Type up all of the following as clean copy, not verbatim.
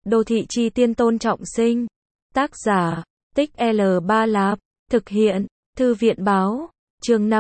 Đô thị chi tiên Tôn Trọng Sinh. Tác giả, Tích L Ba Lạp. Thực hiện, Thư viện báo. Chương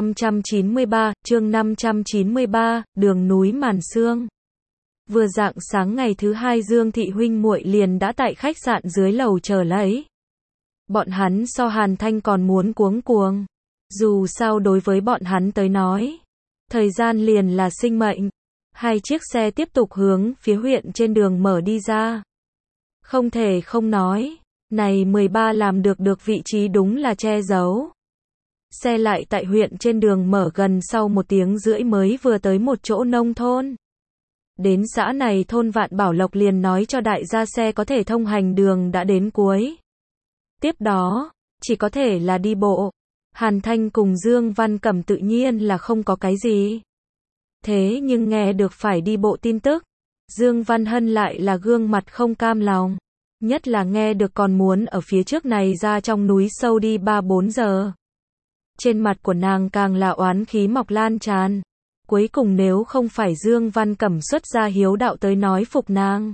593, đường núi màn sương. Vừa rạng sáng ngày thứ hai Dương Thị huynh muội liền đã tại khách sạn dưới lầu chờ lấy. Bọn hắn so Hàn Thanh còn muốn cuống cuồng. Dù sao đối với bọn hắn tới nói, thời gian liền là sinh mệnh. Hai chiếc xe tiếp tục hướng phía huyện trên đường mở đi ra. Không thể không nói, này 13 làm được vị trí đúng là che giấu. Xe lại tại huyện trên đường mở gần sau 1 tiếng rưỡi mới vừa tới một chỗ nông thôn. Đến xã này thôn Vạn Bảo Lộc liền nói cho đại gia xe có thể thông hành đường đã đến cuối. Tiếp đó, chỉ có thể là đi bộ. Hàn Thanh cùng Dương Văn Cẩm tự nhiên là không có cái gì. Thế nhưng nghe được phải đi bộ tin tức, Dương Văn Hân lại là gương mặt không cam lòng. Nhất là nghe được còn muốn ở phía trước này ra trong núi sâu đi 3-4 giờ. Trên mặt của nàng càng là oán khí mọc lan tràn. Cuối cùng nếu không phải Dương Văn Cẩm xuất ra hiếu đạo tới nói phục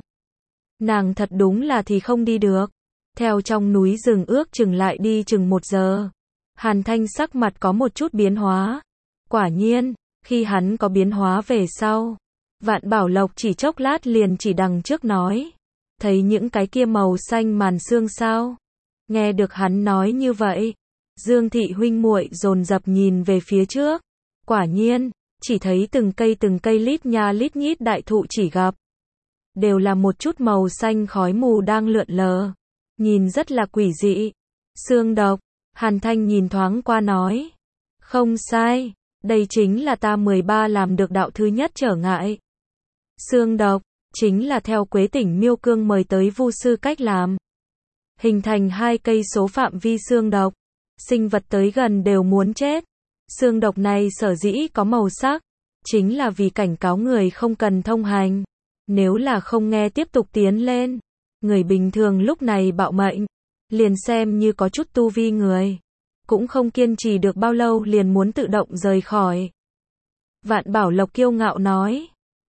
nàng thật đúng là thì không đi được. Theo trong núi rừng ước chừng lại đi chừng 1 giờ. Hàn Thanh sắc mặt có một chút biến hóa. Quả nhiên, khi hắn có biến hóa về sau, Vạn Bảo Lộc chỉ chốc lát liền chỉ đằng trước nói. Thấy những cái kia màu xanh màn sương sao? Nghe được hắn nói như vậy, Dương Thị huynh muội dồn dập nhìn về phía trước. Quả nhiên, chỉ thấy từng cây lít nha lít nhít đại thụ chỉ gặp. Đều là một chút màu xanh khói mù đang lượn lờ. Nhìn rất là quỷ dị. Sương độc, Hàn Thanh nhìn thoáng qua nói. Không sai, đây chính là ta 13 làm được đạo thứ nhất trở ngại. Sương độc, chính là theo Quế Tỉnh Miêu Cương mời tới vu sư cách làm. Hình thành 2 cây số phạm vi sương độc. Sinh vật tới gần đều muốn chết. Sương độc này sở dĩ có màu sắc, chính là vì cảnh cáo người không cần thông hành. Nếu là không nghe tiếp tục tiến lên, người bình thường lúc này bạo mệnh, liền xem như có chút tu vi người, cũng không kiên trì được bao lâu liền muốn tự động rời khỏi. Vạn Bảo Lộc kiêu ngạo nói,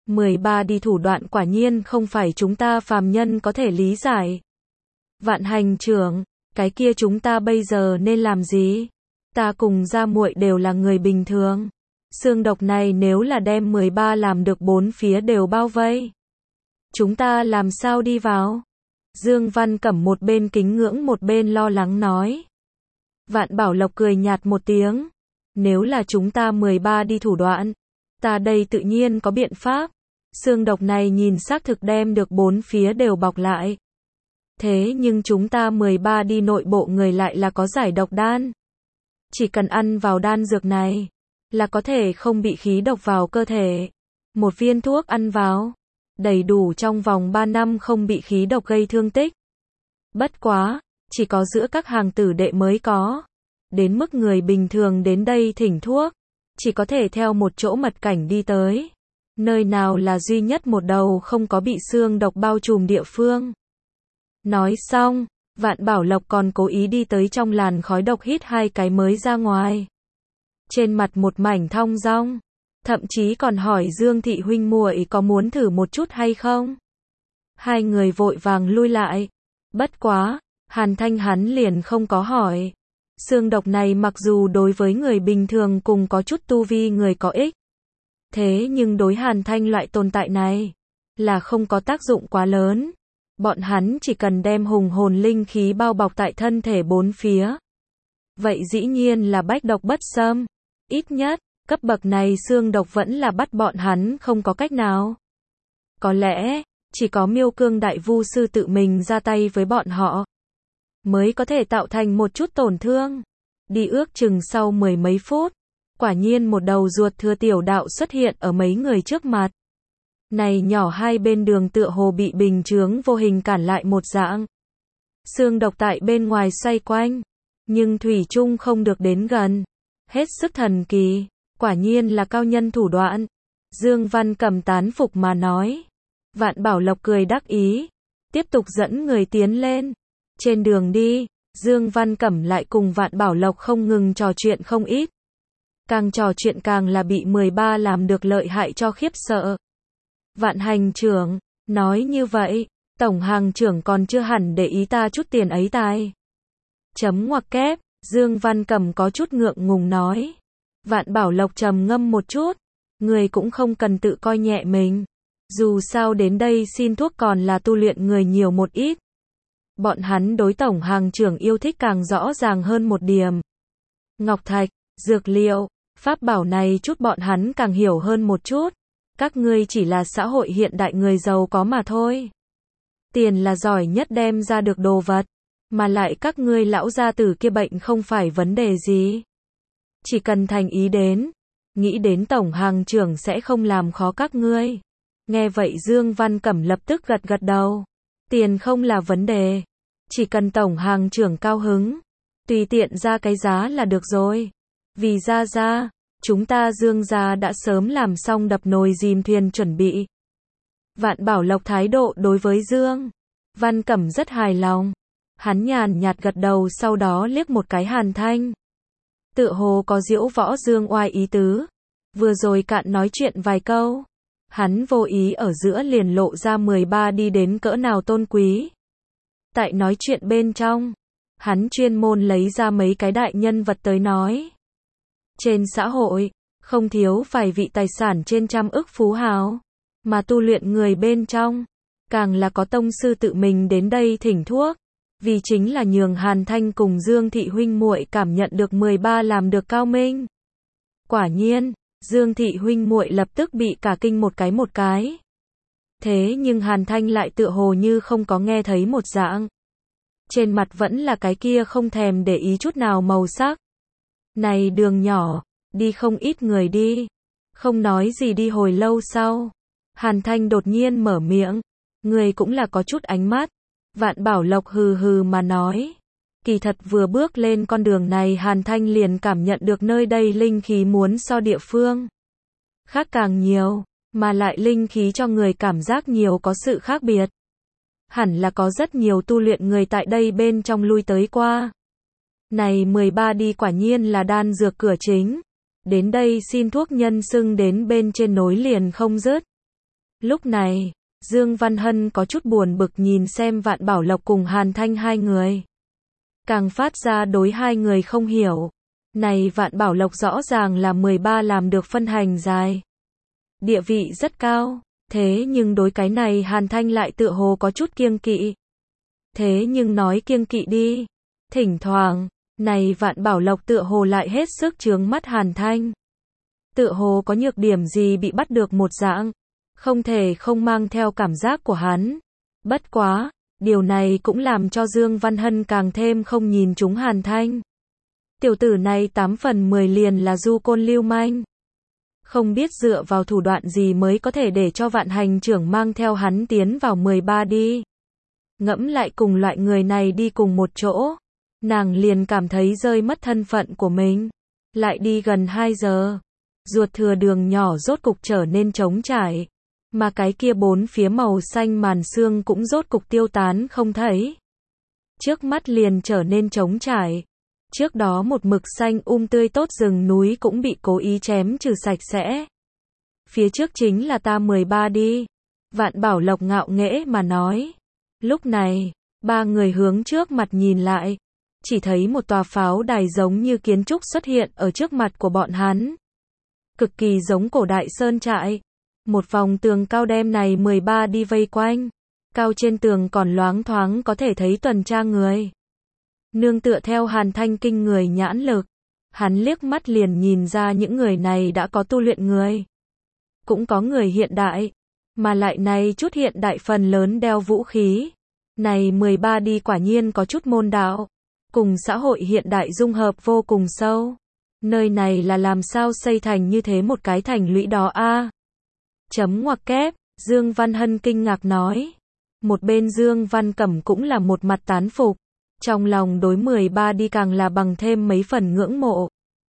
13 đi thủ đoạn quả nhiên không phải chúng ta phàm nhân có thể lý giải. Vạn hành trưởng, cái kia chúng ta bây giờ nên làm gì? Ta cùng gia muội đều là người bình thường. Sương độc này nếu là đem 13 làm được 4 phía đều bao vây, chúng ta làm sao đi vào? Dương Văn Cẩm một bên kính ngưỡng một bên lo lắng nói. Vạn Bảo Lộc cười nhạt một tiếng. Nếu là chúng ta 13 đi thủ đoạn, ta đây tự nhiên có biện pháp. Sương độc này nhìn xác thực đem được 4 phía đều bọc lại. Thế nhưng chúng ta 13 đi nội bộ người lại là có giải độc đan. Chỉ cần ăn vào đan dược này, là có thể không bị khí độc vào cơ thể. Một viên thuốc ăn vào, đầy đủ trong vòng 3 năm không bị khí độc gây thương tích. Bất quá, chỉ có giữa các hàng tử đệ mới có. Đến mức người bình thường đến đây thỉnh thuốc, chỉ có thể theo một chỗ mật cảnh đi tới. Nơi nào là duy nhất một đầu không có bị xương độc bao trùm địa phương. Nói xong, Vạn Bảo Lộc còn cố ý đi tới trong làn khói độc hít 2 cái mới ra ngoài. Trên mặt một mảnh thong dong, thậm chí còn hỏi Dương Thị huynh muội có muốn thử một chút hay không. 2 người vội vàng lui lại. Bất quá, Hàn Thanh hắn liền không có hỏi. Xương độc này mặc dù đối với người bình thường cùng có chút tu vi người có ích. Thế nhưng đối Hàn Thanh loại tồn tại này, là không có tác dụng quá lớn. Bọn hắn chỉ cần đem hùng hồn linh khí bao bọc tại thân thể 4 phía. Vậy dĩ nhiên là bách độc bất xâm. Ít nhất, cấp bậc này xương độc vẫn là bắt bọn hắn không có cách nào. Có lẽ, chỉ có Miêu Cương đại vu sư tự mình ra tay với bọn họ, mới có thể tạo thành một chút tổn thương. Đi ước chừng sau 10 mấy phút, quả nhiên một đầu ruột thừa tiểu đạo xuất hiện ở mấy người trước mặt. Này nhỏ hai bên đường tựa hồ bị bình chướng vô hình cản lại một dạng. Xương độc tại bên ngoài xoay quanh, nhưng thủy chung không được đến gần. Hết sức thần kỳ, quả nhiên là cao nhân thủ đoạn. Dương Văn Cẩm tán phục mà nói. Vạn Bảo Lộc cười đắc ý, tiếp tục dẫn người tiến lên. Trên đường đi, Dương Văn Cẩm lại cùng Vạn Bảo Lộc không ngừng trò chuyện không ít. Càng trò chuyện càng là bị 13 làm được lợi hại cho khiếp sợ. Vạn hành trưởng, nói như vậy, Tổng hàng trưởng còn chưa hẳn để ý ta chút tiền ấy tài. Chấm ngoặc kép, Dương Văn Cẩm có chút ngượng ngùng nói. Vạn Bảo Lộc trầm ngâm một chút. Người cũng không cần tự coi nhẹ mình. Dù sao đến đây xin thuốc còn là tu luyện người nhiều một ít. Bọn hắn đối tổng hàng trưởng yêu thích càng rõ ràng hơn một điểm. Ngọc thạch, dược liệu, pháp bảo này chút bọn hắn càng hiểu hơn một chút. Các ngươi chỉ là xã hội hiện đại người giàu có mà thôi. Tiền là giỏi nhất đem ra được đồ vật. Mà lại các ngươi lão gia tử kia bệnh không phải vấn đề gì. Chỉ cần thành ý đến. Nghĩ đến tổng hàng trưởng sẽ không làm khó các ngươi. Nghe vậy Dương Văn Cẩm lập tức gật gật đầu. Tiền không là vấn đề. Chỉ cần tổng hàng trưởng cao hứng. Tùy tiện ra cái giá là được rồi. Vì ra, chúng ta Dương gia đã sớm làm xong đập nồi dìm thuyền chuẩn bị. Vạn Bảo Lộc thái độ đối với Dương Văn Cẩm rất hài lòng. Hắn nhàn nhạt gật đầu sau đó liếc một cái Hàn Thanh. Tựa hồ có diễu võ Dương oai ý tứ. Vừa rồi cạn nói chuyện vài câu. Hắn vô ý ở giữa liền lộ ra 13 đi đến cỡ nào tôn quý. Tại nói chuyện bên trong, hắn chuyên môn lấy ra mấy cái đại nhân vật tới nói. Trên xã hội, không thiếu vài vị tài sản trên trăm ức phú hào. Mà tu luyện người bên trong, càng là có tông sư tự mình đến đây thỉnh thuốc. Vì chính là nhường Hàn Thanh cùng Dương Thị huynh muội cảm nhận được 13 làm được cao minh. Quả nhiên, Dương Thị huynh muội lập tức bị cả kinh một cái. Thế nhưng Hàn Thanh lại tựa hồ như không có nghe thấy một dạng. Trên mặt vẫn là cái kia không thèm để ý chút nào màu sắc. Này đường nhỏ, đi không ít người đi. Không nói gì đi hồi lâu sau. Hàn Thanh đột nhiên mở miệng. Người cũng là có chút ánh mắt. Vạn Bảo Lộc hừ hừ mà nói. Kỳ thật vừa bước lên con đường này Hàn Thanh liền cảm nhận được nơi đây linh khí muốn so địa phương khác càng nhiều, mà lại linh khí cho người cảm giác nhiều có sự khác biệt. Hẳn là có rất nhiều tu luyện người tại đây bên trong lui tới qua. Này 13 đi quả nhiên là đan dược cửa chính. Đến đây xin thuốc nhân xưng đến bên trên nối liền không dứt. Lúc này, Dương Văn Hân có chút buồn bực nhìn xem Vạn Bảo Lộc cùng Hàn Thanh hai người. Càng phát ra đối hai người không hiểu. Này Vạn Bảo Lộc rõ ràng là 13 làm được phân hành dài. Địa vị rất cao. Thế nhưng đối cái này Hàn Thanh lại tựa hồ có chút kiêng kỵ. Thế nhưng nói kiêng kỵ đi. Thỉnh thoảng, này Vạn Bảo Lộc tựa hồ lại hết sức chướng mắt Hàn Thanh. Tựa hồ có nhược điểm gì bị bắt được một dạng. Không thể không mang theo cảm giác của hắn. Bất quá, điều này cũng làm cho Dương Văn Hân càng thêm không nhìn chúng Hàn Thanh. Tiểu tử này 8 phần 10 liền là du côn lưu manh. Không biết dựa vào thủ đoạn gì mới có thể để cho Vạn hành trưởng mang theo hắn tiến vào 13 đi. Ngẫm lại cùng loại người này đi cùng một chỗ. Nàng liền cảm thấy rơi mất thân phận của mình. Lại đi gần 2 giờ. Ruột thừa đường nhỏ rốt cục trở nên trống trải. Mà cái kia bốn phía màu xanh màn sương cũng rốt cục tiêu tán không thấy. Trước mắt liền trở nên trống trải. Trước đó một mực xanh tươi tốt rừng núi cũng bị cố ý chém trừ sạch sẽ. Phía trước chính là ta 13 đi. Vạn Bảo Lộc ngạo nghễ mà nói. Lúc này, ba người hướng trước mặt nhìn lại. Chỉ thấy một tòa pháo đài giống như kiến trúc xuất hiện ở trước mặt của bọn hắn. Cực kỳ giống cổ đại sơn trại. Một vòng tường cao đem này 13 đi vây quanh. Cao trên tường còn loáng thoáng có thể thấy tuần tra người. Nương tựa theo Hàn Thanh kinh người nhãn lực. Hắn liếc mắt liền nhìn ra những người này đã có tu luyện người. Cũng có người hiện đại. Mà lại này chút hiện đại phần lớn đeo vũ khí. Này 13 đi quả nhiên có chút môn đạo. Cùng xã hội hiện đại dung hợp vô cùng sâu. Nơi này là làm sao xây thành như thế một cái thành lũy đó a? Chấm ngoặc kép, Dương Văn Hân kinh ngạc nói. Một bên Dương Văn Cẩm cũng là một mặt tán phục. Trong lòng đối 13 đi càng là bằng thêm mấy phần ngưỡng mộ.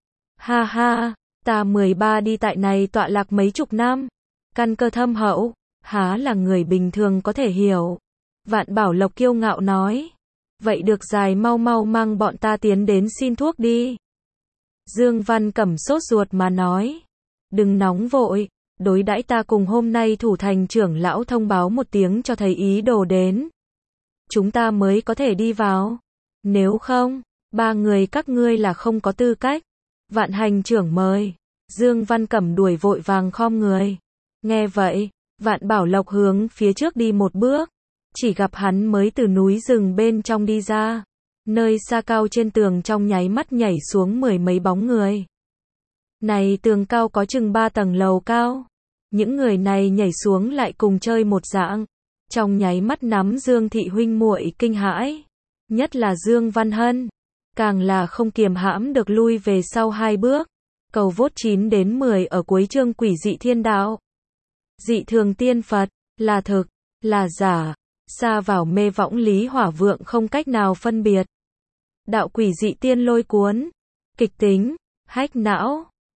Ha ha, ta 13 đi tại này tọa lạc mấy chục năm. Căn cơ thâm hậu, há là người bình thường có thể hiểu. Vạn Bảo Lộc kiêu ngạo nói. Vậy được dài mau mau mang bọn ta tiến đến xin thuốc đi. Dương Văn Cẩm sốt ruột mà nói. Đừng nóng vội, đối đãi ta cùng hôm nay thủ thành trưởng lão thông báo một tiếng cho thấy ý đồ đến. Chúng ta mới có thể đi vào. Nếu không, ba người các ngươi là không có tư cách. Vạn hành trưởng mời. Dương Văn Cẩm đuổi vội vàng khom người. Nghe vậy, Vạn Bảo Lộc hướng phía trước đi một bước. Chỉ gặp hắn mới từ núi rừng bên trong đi ra. Nơi xa cao trên tường trong nháy mắt nhảy xuống mười mấy bóng người. Này tường cao có chừng 3 tầng lầu cao. Những người này nhảy xuống lại cùng chơi một dạng. Trong nháy mắt nắm Dương thị huynh muội kinh hãi. Nhất là Dương Văn Hân. Càng là không kiềm hãm được lui về sau 2 bước. Cầu vốt 9 đến 10 ở cuối chương Quỷ Dị Thiên Đạo. Dị thường tiên Phật, là thực, là giả, xa vào mê võng lý hỏa vượng không cách nào phân biệt. Đạo quỷ dị tiên lôi cuốn, kịch tính, hách não.